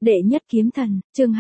Đệ nhất kiếm thần, chương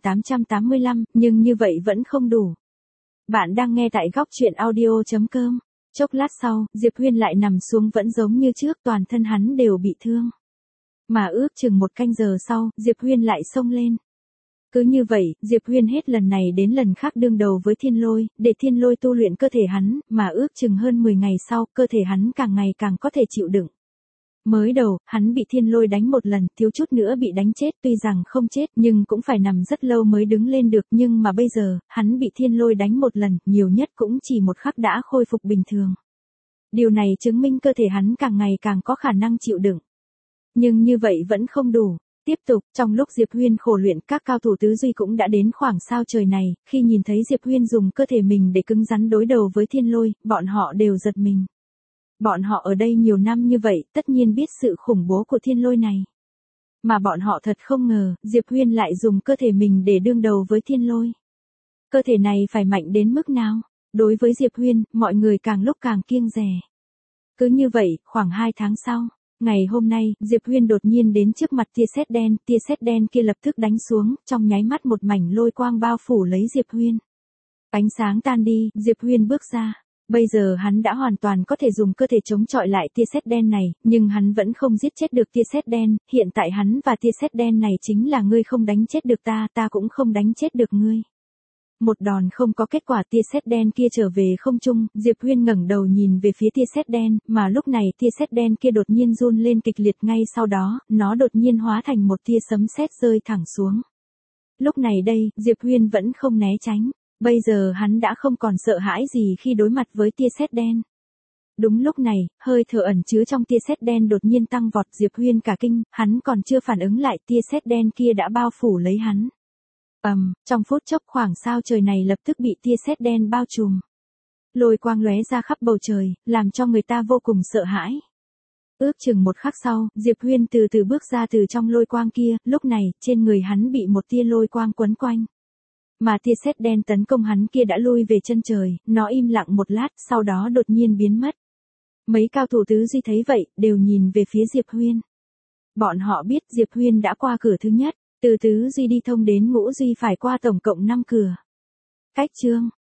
2885, nhưng như vậy vẫn không đủ. Bạn đang nghe tại góc truyện audio.com. Chốc lát sau, Diệp Huyên lại nằm xuống vẫn giống như trước, toàn thân hắn đều bị thương. Mà ước chừng một canh giờ sau, Diệp Huyên lại xông lên. Cứ như vậy, Diệp Huyên hết lần này đến lần khác đương đầu với thiên lôi, để thiên lôi tu luyện cơ thể hắn, mà ước chừng hơn 10 ngày sau, cơ thể hắn càng ngày càng có thể chịu đựng. Mới đầu, hắn bị thiên lôi đánh một lần, thiếu chút nữa bị đánh chết, tuy rằng không chết nhưng cũng phải nằm rất lâu mới đứng lên được, nhưng mà bây giờ, hắn bị thiên lôi đánh một lần, nhiều nhất cũng chỉ một khắc đã khôi phục bình thường. Điều này chứng minh cơ thể hắn càng ngày càng có khả năng chịu đựng. Nhưng như vậy vẫn không đủ. Tiếp tục, trong lúc Diệp Huyên khổ luyện, các cao thủ tứ duy cũng đã đến khoảng sao trời này, khi nhìn thấy Diệp Huyên dùng cơ thể mình để cứng rắn đối đầu với thiên lôi, bọn họ đều giật mình. Bọn họ ở đây nhiều năm như vậy, tất nhiên biết sự khủng bố của thiên lôi này. Mà bọn họ thật không ngờ, Diệp Huyên lại dùng cơ thể mình để đương đầu với thiên lôi. Cơ thể này phải mạnh đến mức nào? Đối với Diệp Huyên, mọi người càng lúc càng kiêng dè. Cứ như vậy, khoảng 2 tháng sau, ngày hôm nay, Diệp Huyên đột nhiên đến trước mặt tia sét đen kia lập tức đánh xuống, trong nháy mắt một mảnh lôi quang bao phủ lấy Diệp Huyên. Ánh sáng tan đi, Diệp Huyên bước ra. Bây giờ hắn đã hoàn toàn có thể dùng cơ thể chống chọi lại tia sét đen này, nhưng hắn vẫn không giết chết được tia sét đen, hiện tại hắn và tia sét đen này chính là ngươi không đánh chết được ta, ta cũng không đánh chết được ngươi. Một đòn không có kết quả, tia sét đen kia trở về không trung, Diệp Huyên ngẩng đầu nhìn về phía tia sét đen, mà lúc này tia sét đen kia đột nhiên run lên kịch liệt, ngay sau đó, nó đột nhiên hóa thành một tia sấm sét rơi thẳng xuống. Lúc này đây, Diệp Huyên vẫn không né tránh. Bây giờ hắn đã không còn sợ hãi gì khi đối mặt với tia sét đen. Đúng lúc này, hơi thở ẩn chứa trong tia sét đen đột nhiên tăng vọt, Diệp Huyên cả kinh, hắn còn chưa phản ứng lại, tia sét đen kia đã bao phủ lấy hắn. Trong phút chốc khoảng sao trời này lập tức bị tia sét đen bao trùm. Lôi quang lóe ra khắp bầu trời, làm cho người ta vô cùng sợ hãi. Ước chừng một khắc sau, Diệp Huyên từ từ bước ra từ trong lôi quang kia, lúc này, trên người hắn bị một tia lôi quang quấn quanh. Mà tia sét đen tấn công hắn kia đã lui về chân trời, nó im lặng một lát, sau đó đột nhiên biến mất. Mấy cao thủ tứ duy thấy vậy, đều nhìn về phía Diệp Huyên. Bọn họ biết Diệp Huyên đã qua cửa thứ nhất, từ tứ duy đi thông đến ngũ duy phải qua tổng cộng 5 cửa. Cách chương